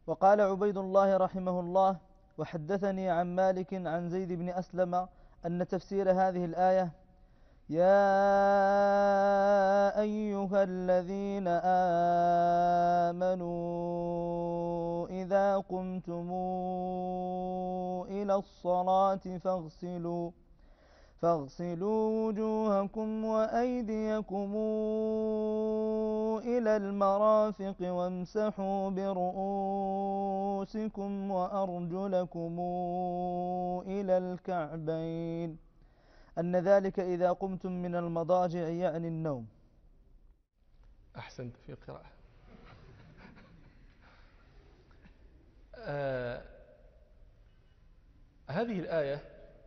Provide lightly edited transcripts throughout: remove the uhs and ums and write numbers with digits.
وقال عبيد الله رحمه الله: وحدثني عن مالك عن زيد بن أسلم أن تفسير هذه الآية: يا أيها الذين آمنوا إذا قمتم إلى الصلاة فاغسلوا وجوهكم وأيديكم إلى المرافق وامسحوا برؤوسكم وأرجلكم إلى الكعبين، أن ذلك إذا قمتم من المضاجع يعني النوم. أحسنت في القراءة. هذه الآية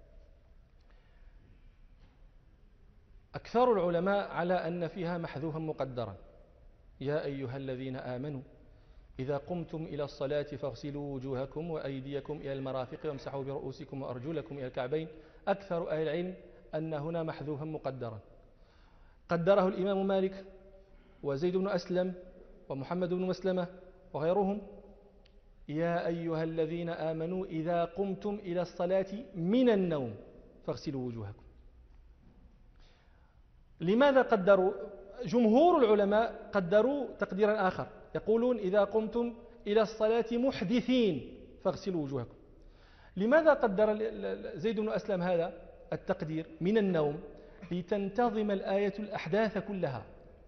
أكثر العلماء على أن فيها محذوفا مقدرا: يا أيها الذين آمنوا إذا قمتم إلى الصلاة فاغسلوا وجوهكم وأيديكم إلى المرافق وامسحوا برؤوسكم وأرجلكم إلى الكعبين. أكثر أهل العلم أن هنا محذوفا مقدرا، قدره الإمام مالك وزيد بن أسلم ومحمد بن مسلمة وغيرهم: يا أيها الذين آمنوا إذا قمتم إلى الصلاة من النوم فاغسلوا وجوهكم. لماذا قدروا؟ جمهور العلماء قدروا تقديرا آخر، يقولون إذا قمتم إلى الصلاة محدثين فاغسلوا وجوهكم. لماذا قدر زيد بن أسلم هذا التقدير من النوم؟ لتنتظم الآية الأحداث كلها.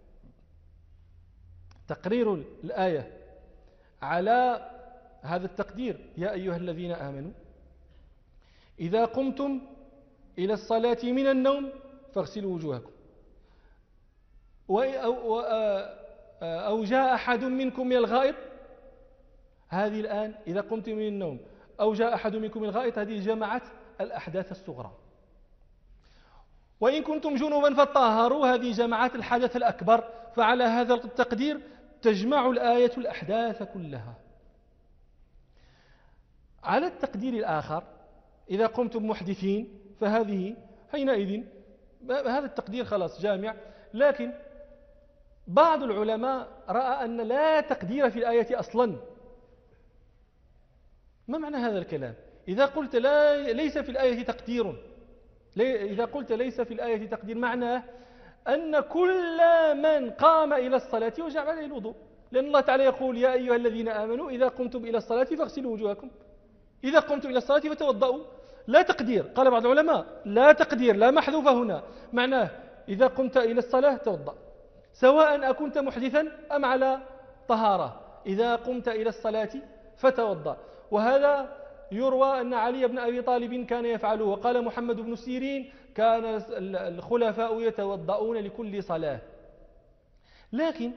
تقرير الآية على هذا التقدير: يا أيها الذين آمنوا إذا قمتم إلى الصلاة من النوم فاغسلوا وجوهكم، أو جاء أحد منكم من الغائط. هذه الآن إذا قمتم من النوم أو جاء أحد منكم من الغائط، هذه جمعت الأحداث الصغرى. وإن كنتم جنوبا فطهروا، هذه جمعت الحدث الأكبر. فعلى هذا التقدير تجمع الآية الأحداث كلها. على التقدير الآخر: إذا قمتم محدثين، فهذه حينئذ هذا التقدير خلاص جامع. لكن بعض العلماء رأى أن لا تقدير في الآية أصلا. ما معنى هذا الكلام؟ إذا قلت ليس في الآية تقدير، إذا قلت ليس في الآية تقدير، معناه أن كل من قام إلى الصلاة وجب عليه الوضوء، لأن الله تعالى يقول: يا أيها الذين آمنوا إذا قمتم إلى الصلاة فاغسلوا وجوهكم. إذا قمتم إلى الصلاة فتوضؤوا. لا تقدير. قال بعض العلماء: لا تقدير، لا محذوفة هنا، معناه إذا قمت إلى الصلاة توضأ، سواء أكنت محدثا أم على طهارة. إذا قمت إلى الصلاة فتوضأ. وهذا يروى أن علي بن أبي طالب كان يفعله. وقال محمد بن سيرين: كان الخلفاء يتوضؤون لكل صلاة. لكن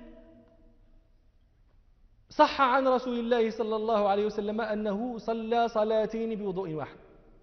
صح عن رسول الله صلى الله عليه وسلم أنه صلى صلاتين بوضوء واحد.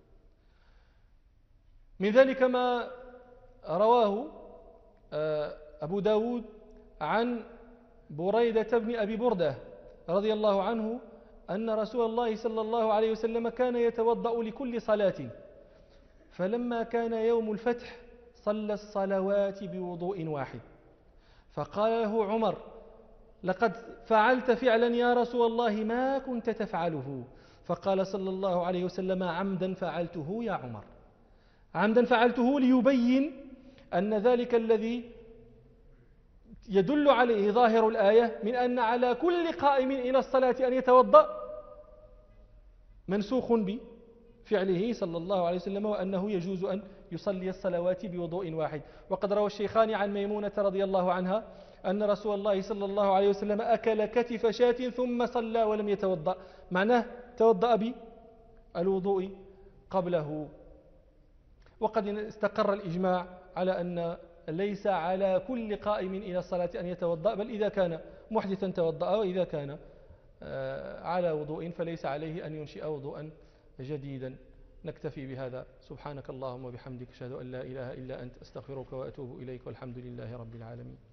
من ذلك ما رواه أبو داود عن بريدة بن أبي بردة رضي الله عنه أن رسول الله صلى الله عليه وسلم كان يتوضأ لكل صلاة، فلما كان يوم الفتح صلى الصلوات بوضوء واحد، فقال له عمر: لقد فعلت فعلا يا رسول الله ما كنت تفعله. فقال صلى الله عليه وسلم: عمدا فعلته يا عمر، عمدا فعلته، ليبين أن ذلك الذي يدل عليه ظاهر الآية من أن على كل قائم إلى الصلاة أن يتوضأ منسوخ بفعله صلى الله عليه وسلم، وأنه يجوز أن يصلي الصلوات بوضوء واحد. وقد روى الشيخان عن ميمونة رضي الله عنها أن رسول الله صلى الله عليه وسلم أكل كتف شاة ثم صلى ولم يتوضأ، معناه توضأ بالوضوء قبله. وقد استقر الإجماع على أن ليس على كل قائم إلى الصلاة أن يتوضأ، بل إذا كان محدثا توضأ، وإذا كان على وضوء فليس عليه أن ينشئ وضوءا جديدا. نكتفي بهذا. سبحانك اللهم وبحمدك، أشهد أن لا إله إلا أنت، أستغفرك وأتوب إليك، والحمد لله رب العالمين.